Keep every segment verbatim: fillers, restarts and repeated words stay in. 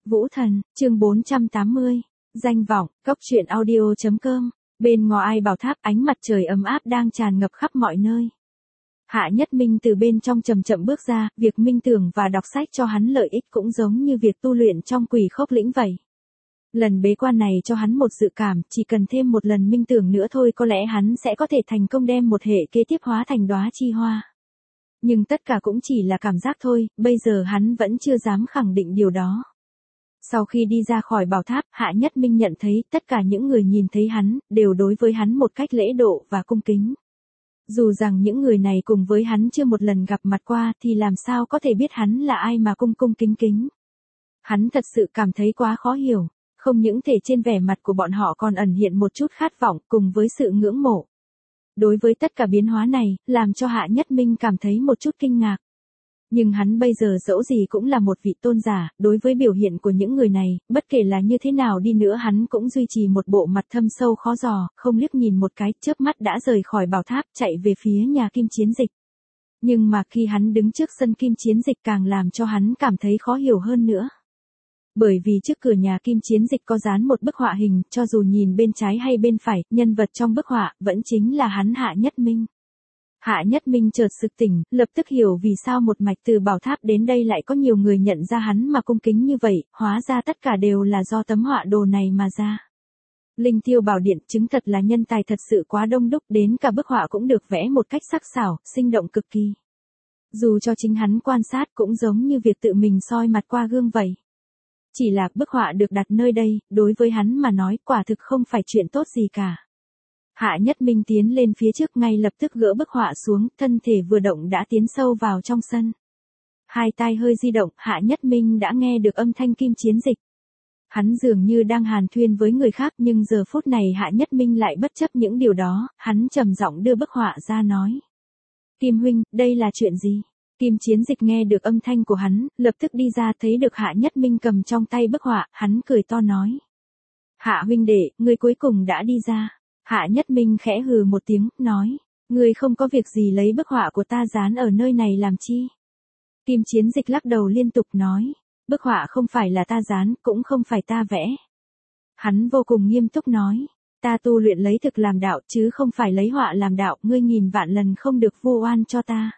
Vũ Thần, chương bốn trăm tám mươi, danh vọng, cốc truyện audio.com, bên ngoài bảo tháp ánh mặt trời ấm áp đang tràn ngập khắp mọi nơi. Hạ Nhất Minh từ bên trong chậm chậm bước ra, việc minh tưởng và đọc sách cho hắn lợi ích cũng giống như việc tu luyện trong quỷ khốc lĩnh vậy. Lần bế quan này cho hắn một dự cảm, chỉ cần thêm một lần minh tưởng nữa thôi có lẽ hắn sẽ có thể thành công đem một hệ kế tiếp hóa thành đóa chi hoa. Nhưng tất cả cũng chỉ là cảm giác thôi, bây giờ hắn vẫn chưa dám khẳng định điều đó. Sau khi đi ra khỏi bảo tháp, Hạ Nhất Minh nhận thấy tất cả những người nhìn thấy hắn, đều đối với hắn một cách lễ độ và cung kính. Dù rằng những người này cùng với hắn chưa một lần gặp mặt qua thì làm sao có thể biết hắn là ai mà cung cung kính kính. Hắn thật sự cảm thấy quá khó hiểu, không những thể trên vẻ mặt của bọn họ còn ẩn hiện một chút khát vọng cùng với sự ngưỡng mộ. Đối với tất cả biến hóa này, làm cho Hạ Nhất Minh cảm thấy một chút kinh ngạc. Nhưng hắn bây giờ dẫu gì cũng là một vị tôn giả, đối với biểu hiện của những người này, bất kể là như thế nào đi nữa hắn cũng duy trì một bộ mặt thâm sâu khó dò, không liếc nhìn một cái, chớp mắt đã rời khỏi bảo tháp chạy về phía nhà Kim Chiến Dịch. Nhưng mà khi hắn đứng trước sân Kim Chiến Dịch càng làm cho hắn cảm thấy khó hiểu hơn nữa. Bởi vì trước cửa nhà Kim Chiến Dịch có dán một bức họa hình, cho dù nhìn bên trái hay bên phải, nhân vật trong bức họa vẫn chính là hắn Hạ Nhất Minh. Hạ Nhất Minh chợt sực tỉnh, lập tức hiểu vì sao một mạch từ bảo tháp đến đây lại có nhiều người nhận ra hắn mà cung kính như vậy, hóa ra tất cả đều là do tấm họa đồ này mà ra. Linh Tiêu Bảo Điện chứng thật là nhân tài thật sự quá đông đúc, đến cả bức họa cũng được vẽ một cách sắc sảo, sinh động cực kỳ. Dù cho chính hắn quan sát cũng giống như việc tự mình soi mặt qua gương vậy. Chỉ là bức họa được đặt nơi đây, đối với hắn mà nói quả thực không phải chuyện tốt gì cả. Hạ Nhất Minh tiến lên phía trước ngay lập tức gỡ bức họa xuống, thân thể vừa động đã tiến sâu vào trong sân. Hai tai hơi di động, Hạ Nhất Minh đã nghe được âm thanh Kim Chiến Dịch. Hắn dường như đang hàn thuyên với người khác nhưng giờ phút này Hạ Nhất Minh lại bất chấp những điều đó, hắn trầm giọng đưa bức họa ra nói. Kim huynh, đây là chuyện gì? Kim Chiến Dịch nghe được âm thanh của hắn, lập tức đi ra thấy được Hạ Nhất Minh cầm trong tay bức họa, hắn cười to nói. Hạ huynh đệ, ngươi cuối cùng đã đi ra. Hạ Nhất Minh khẽ hừ một tiếng, nói, ngươi không có việc gì lấy bức họa của ta dán ở nơi này làm chi? Kim Chiến Dịch lắc đầu liên tục nói, bức họa không phải là ta dán, cũng không phải ta vẽ. Hắn vô cùng nghiêm túc nói, ta tu luyện lấy thực làm đạo chứ không phải lấy họa làm đạo, ngươi nghìn vạn lần không được vu oan cho ta.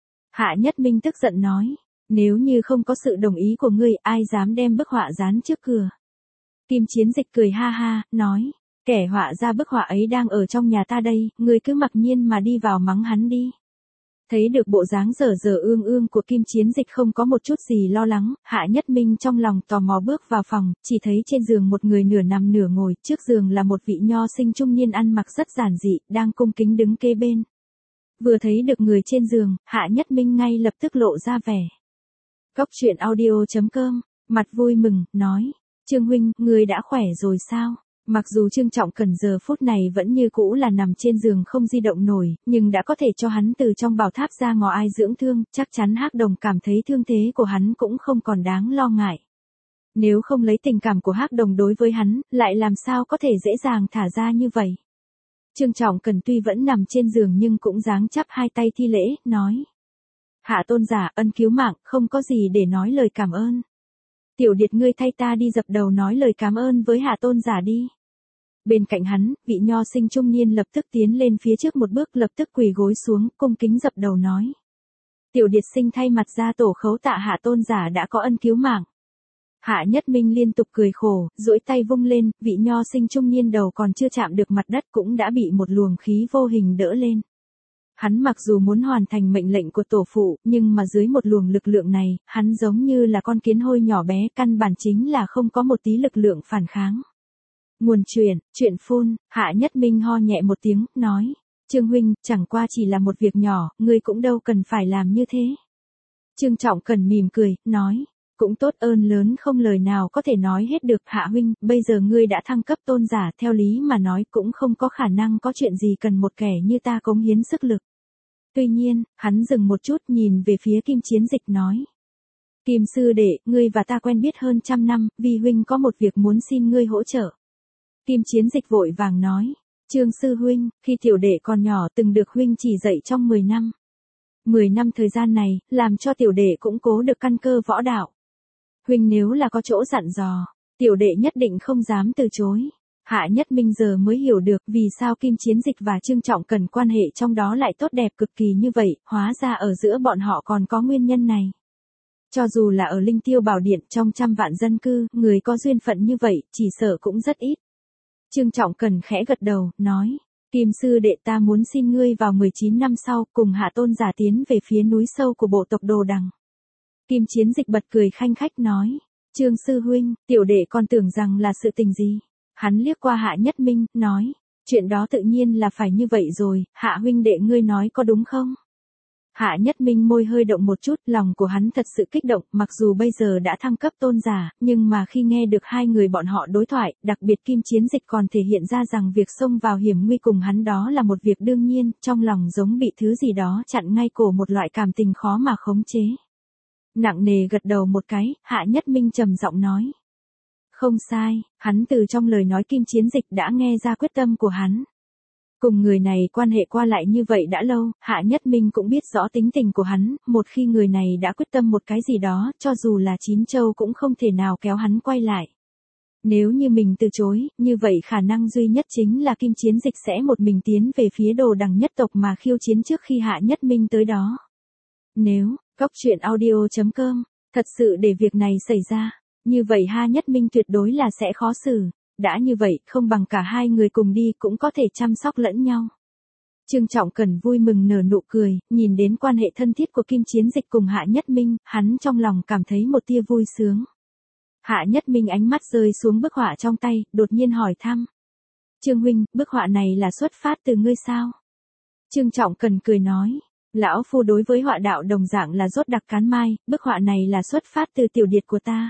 Hạ Nhất Minh tức giận nói, nếu như không có sự đồng ý của ngươi, ai dám đem bức họa dán trước cửa? Kim Chiến Dịch cười ha ha, nói, kẻ họa ra bức họa ấy đang ở trong nhà ta đây, ngươi cứ mặc nhiên mà đi vào mắng hắn đi. Thấy được bộ dáng dở dở ương ương của Kim Chiến Dịch không có một chút gì lo lắng, Hạ Nhất Minh trong lòng tò mò bước vào phòng, chỉ thấy trên giường một người nửa nằm nửa ngồi, trước giường là một vị nho sinh trung niên ăn mặc rất giản dị, đang cung kính đứng kế bên. Vừa thấy được người trên giường, Hạ Nhất Minh ngay lập tức lộ ra vẻ. Cốc truyện audio.com, mặt vui mừng, nói, Trương huynh, ngươi đã khỏe rồi sao? Mặc dù Trương Trọng Cẩn giờ phút này vẫn như cũ là nằm trên giường không di động nổi, nhưng đã có thể cho hắn từ trong bảo tháp ra ngò ai dưỡng thương, chắc chắn Hắc Đồng cảm thấy thương thế của hắn cũng không còn đáng lo ngại. Nếu không lấy tình cảm của Hắc Đồng đối với hắn, lại làm sao có thể dễ dàng thả ra như vậy? Trương Trọng Cẩn tuy vẫn nằm trên giường nhưng cũng giáng chắp hai tay thi lễ, nói. Hạ tôn giả, ân cứu mạng, không có gì để nói lời cảm ơn. Tiểu điệt ngươi thay ta đi dập đầu nói lời cảm ơn với hạ tôn giả đi. Bên cạnh hắn, vị nho sinh trung niên lập tức tiến lên phía trước một bước lập tức quỳ gối xuống, cung kính dập đầu nói. Tiểu điệt sinh thay mặt ra tổ khấu tạ hạ tôn giả đã có ân cứu mạng. Hạ Nhất Minh liên tục cười khổ, duỗi tay vung lên, vị nho sinh trung niên đầu còn chưa chạm được mặt đất cũng đã bị một luồng khí vô hình đỡ lên. Hắn mặc dù muốn hoàn thành mệnh lệnh của tổ phụ, nhưng mà dưới một luồng lực lượng này, hắn giống như là con kiến hôi nhỏ bé, căn bản chính là không có một tí lực lượng phản kháng. Nguồn truyền, chuyện phun, Hạ Nhất Minh ho nhẹ một tiếng, nói, Trương huynh, chẳng qua chỉ là một việc nhỏ, ngươi cũng đâu cần phải làm như thế. Trương Trọng Cẩn mỉm cười, nói, cũng tốt, ơn lớn không lời nào có thể nói hết được. Hạ huynh, bây giờ ngươi đã thăng cấp tôn giả, theo lý mà nói cũng không có khả năng có chuyện gì cần một kẻ như ta cống hiến sức lực. Tuy nhiên, hắn dừng một chút nhìn về phía Kim Chiến Dịch nói. Kim sư đệ, ngươi và ta quen biết hơn trăm năm, vì huynh có một việc muốn xin ngươi hỗ trợ. Kim Chiến Dịch vội vàng nói, Trương sư huynh, khi tiểu đệ còn nhỏ từng được huynh chỉ dạy trong mười năm. mười năm thời gian này, làm cho tiểu đệ cũng cố được căn cơ võ đạo. Huynh nếu là có chỗ dặn dò, tiểu đệ nhất định không dám từ chối. Hạ Nhất Minh giờ mới hiểu được vì sao Kim Chiến Dịch và Trương Trọng Cần quan hệ trong đó lại tốt đẹp cực kỳ như vậy, hóa ra ở giữa bọn họ còn có nguyên nhân này. Cho dù là ở Linh Tiêu Bảo Điện trong trăm vạn dân cư, người có duyên phận như vậy, chỉ sợ cũng rất ít. Trương Trọng Cần khẽ gật đầu, nói, Kim sư đệ ta muốn xin ngươi vào mười chín năm sau, cùng Hạ tôn giả tiến về phía núi sâu của bộ tộc Đồ Đằng. Kim Chiến Dịch bật cười khanh khách nói, Trương sư huynh, tiểu đệ còn tưởng rằng là sự tình gì. Hắn liếc qua Hạ Nhất Minh, nói, chuyện đó tự nhiên là phải như vậy rồi, Hạ huynh đệ ngươi nói có đúng không? Hạ Nhất Minh môi hơi động một chút, lòng của hắn thật sự kích động, mặc dù bây giờ đã thăng cấp tôn giả, nhưng mà khi nghe được hai người bọn họ đối thoại, đặc biệt Kim Chiến Dịch còn thể hiện ra rằng việc xông vào hiểm nguy cùng hắn đó là một việc đương nhiên, trong lòng giống bị thứ gì đó chặn ngay cổ, một loại cảm tình khó mà khống chế. Nặng nề gật đầu một cái, Hạ Nhất Minh trầm giọng nói. Không sai, hắn từ trong lời nói Kim Chiến Dịch đã nghe ra quyết tâm của hắn. Cùng người này quan hệ qua lại như vậy đã lâu, Hạ Nhất Minh cũng biết rõ tính tình của hắn, một khi người này đã quyết tâm một cái gì đó, cho dù là chín châu cũng không thể nào kéo hắn quay lại. Nếu như mình từ chối, như vậy khả năng duy nhất chính là Kim Chiến Dịch sẽ một mình tiến về phía Đồ Đằng nhất tộc mà khiêu chiến trước khi Hạ Nhất Minh tới đó. Nếu, Cốc Truyện Audio chấm com, thật sự để việc này xảy ra, như vậy Hạ Nhất Minh tuyệt đối là sẽ khó xử. Đã như vậy, không bằng cả hai người cùng đi cũng có thể chăm sóc lẫn nhau. Trương Trọng Cần vui mừng nở nụ cười, nhìn đến quan hệ thân thiết của Kim Chiến Dịch cùng Hạ Nhất Minh, hắn trong lòng cảm thấy một tia vui sướng. Hạ Nhất Minh ánh mắt rơi xuống bức họa trong tay, đột nhiên hỏi thăm. Trương huynh, bức họa này là xuất phát từ ngươi sao? Trương Trọng Cần cười nói, lão phu đối với họa đạo đồng dạng là rốt đặc cán mai, bức họa này là xuất phát từ tiểu điệt của ta.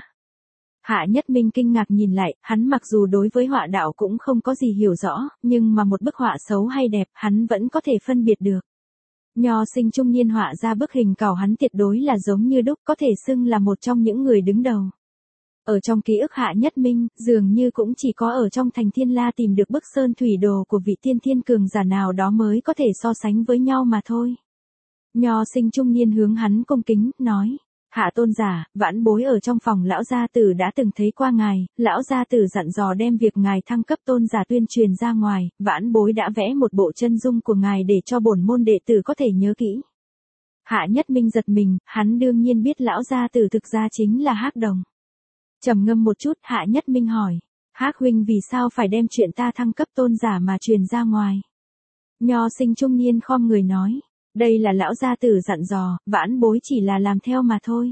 Hạ Nhất Minh kinh ngạc nhìn lại, hắn mặc dù đối với họa đạo cũng không có gì hiểu rõ, nhưng mà một bức họa xấu hay đẹp, hắn vẫn có thể phân biệt được. Nho Sinh trung niên họa ra bức hình cào hắn tuyệt đối là giống như đúc, có thể xưng là một trong những người đứng đầu. Ở trong ký ức Hạ Nhất Minh, dường như cũng chỉ có ở trong thành Thiên La tìm được bức sơn thủy đồ của vị tiên thiên cường giả nào đó mới có thể so sánh với nhau mà thôi. Nho Sinh trung niên hướng hắn cung kính, nói. Hạ tôn giả, vãn bối ở trong phòng lão gia tử đã từng thấy qua ngài, lão gia tử dặn dò đem việc ngài thăng cấp tôn giả tuyên truyền ra ngoài, vãn bối đã vẽ một bộ chân dung của ngài để cho bổn môn đệ tử có thể nhớ kỹ. Hạ Nhất Minh giật mình, hắn đương nhiên biết lão gia tử thực ra chính là Hắc Đồng. Trầm ngâm một chút, Hạ Nhất Minh hỏi, Hắc huynh vì sao phải đem chuyện ta thăng cấp tôn giả mà truyền ra ngoài? Nho Sinh trung niên khom người nói. Đây là lão gia tử dặn dò, vãn bối chỉ là làm theo mà thôi.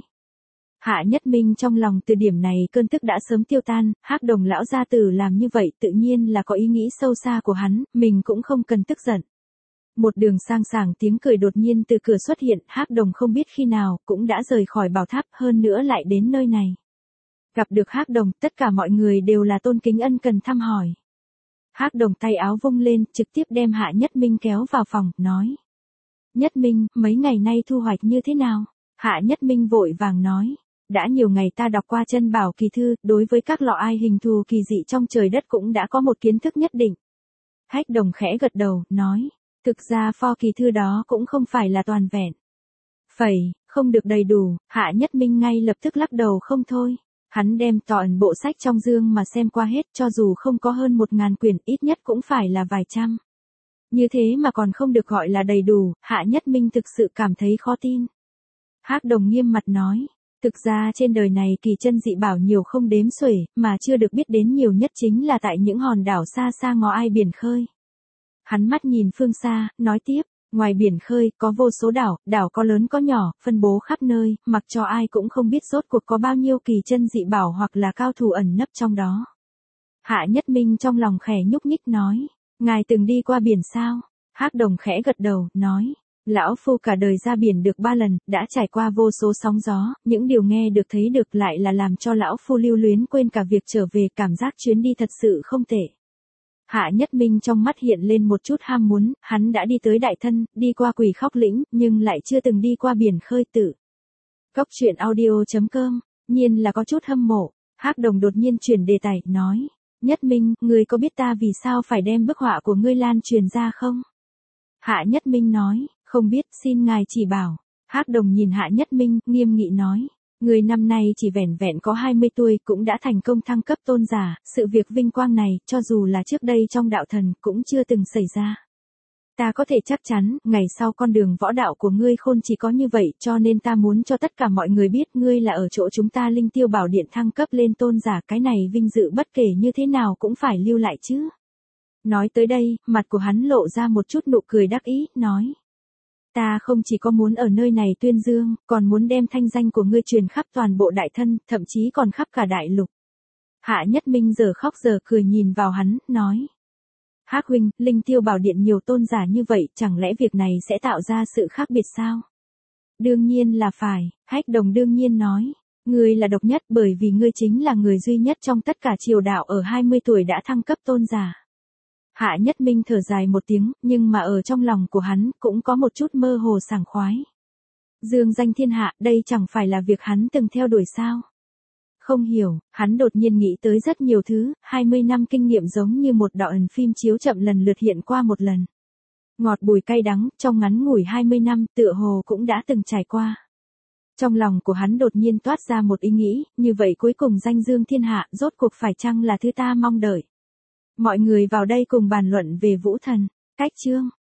Hạ Nhất Minh trong lòng từ điểm này cơn tức đã sớm tiêu tan, Hắc Đồng lão gia tử làm như vậy tự nhiên là có ý nghĩ sâu xa của hắn, mình cũng không cần tức giận. Một đường sang sảng tiếng cười đột nhiên từ cửa xuất hiện, Hắc Đồng không biết khi nào cũng đã rời khỏi bảo tháp, hơn nữa lại đến nơi này. Gặp được Hắc Đồng, tất cả mọi người đều là tôn kính ân cần thăm hỏi. Hắc Đồng tay áo vung lên, trực tiếp đem Hạ Nhất Minh kéo vào phòng, nói. Nhất Minh, mấy ngày nay thu hoạch như thế nào? Hạ Nhất Minh vội vàng nói. Đã nhiều ngày ta đọc qua chân bảo kỳ thư, đối với các lọ ai hình thù kỳ dị trong trời đất cũng đã có một kiến thức nhất định. Hách Đồng khẽ gật đầu, nói. Thực ra pho kỳ thư đó cũng không phải là toàn vẹn. Phẩy, không được đầy đủ, Hạ Nhất Minh ngay lập tức lắc đầu không thôi. Hắn đem toàn bộ sách trong dương mà xem qua hết, cho dù không có hơn một ngàn quyển, ít nhất cũng phải là vài trăm. Như thế mà còn không được gọi là đầy đủ, Hạ Nhất Minh thực sự cảm thấy khó tin. Hắc Đồng nghiêm mặt nói, thực ra trên đời này kỳ chân dị bảo nhiều không đếm xuể, mà chưa được biết đến nhiều nhất chính là tại những hòn đảo xa xa ngó ai biển khơi. Hắn mắt nhìn phương xa, nói tiếp, ngoài biển khơi có vô số đảo, đảo có lớn có nhỏ, phân bố khắp nơi, mặc cho ai cũng không biết rốt cuộc có bao nhiêu kỳ chân dị bảo hoặc là cao thủ ẩn nấp trong đó. Hạ Nhất Minh trong lòng khẽ nhúc nhích nói. Ngài từng đi qua biển sao? Hắc Đồng khẽ gật đầu, nói. Lão phu cả đời ra biển được ba lần, đã trải qua vô số sóng gió, những điều nghe được thấy được lại là làm cho lão phu lưu luyến quên cả việc trở về, cảm giác chuyến đi thật sự không tệ. Hạ Nhất Minh trong mắt hiện lên một chút ham muốn, hắn đã đi tới Đại Thân, đi qua Quỷ Khóc Lĩnh, nhưng lại chưa từng đi qua biển khơi tử. Cốc Truyện Audio chấm com, nhiên là có chút hâm mộ. Hắc Đồng đột nhiên chuyển đề tài, nói. Nhất Minh, ngươi có biết ta vì sao phải đem bức họa của ngươi lan truyền ra không? Hạ Nhất Minh nói, không biết, xin ngài chỉ bảo. Hắc Đồng nhìn Hạ Nhất Minh, nghiêm nghị nói. Người năm nay chỉ vẻn vẹn có hai mươi tuổi cũng đã thành công thăng cấp tôn giả, sự việc vinh quang này, cho dù là trước đây trong đạo thần, cũng chưa từng xảy ra. Ta có thể chắc chắn, ngày sau con đường võ đạo của ngươi khôn chỉ có như vậy, cho nên ta muốn cho tất cả mọi người biết ngươi là ở chỗ chúng ta Linh Tiêu Bảo Điện thăng cấp lên tôn giả, cái này vinh dự bất kể như thế nào cũng phải lưu lại chứ. Nói tới đây, mặt của hắn lộ ra một chút nụ cười đắc ý, nói. Ta không chỉ có muốn ở nơi này tuyên dương, còn muốn đem thanh danh của ngươi truyền khắp toàn bộ đại thân, thậm chí còn khắp cả đại lục. Hạ Nhất Minh giờ khóc giờ cười nhìn vào hắn, nói. Hắc huynh, Linh Tiêu Bảo Điện nhiều tôn giả như vậy, chẳng lẽ việc này sẽ tạo ra sự khác biệt sao? Đương nhiên là phải, Hách Đồng đương nhiên nói. Ngươi là độc nhất bởi vì ngươi chính là người duy nhất trong tất cả triều đạo ở hai mươi tuổi đã thăng cấp tôn giả. Hạ Nhất Minh thở dài một tiếng, nhưng mà ở trong lòng của hắn cũng có một chút mơ hồ sảng khoái. Dương danh thiên hạ, đây chẳng phải là việc hắn từng theo đuổi sao? Không hiểu, hắn đột nhiên nghĩ tới rất nhiều thứ, hai mươi năm kinh nghiệm giống như một đoạn phim chiếu chậm lần lượt hiện qua một lần. Ngọt bùi cay đắng, trong ngắn ngủi hai mươi năm tựa hồ cũng đã từng trải qua. Trong lòng của hắn đột nhiên toát ra một ý nghĩ, như vậy cuối cùng danh dương thiên hạ rốt cuộc phải chăng là thứ ta mong đợi. Mọi người vào đây cùng bàn luận về Vũ Thần. Cách chương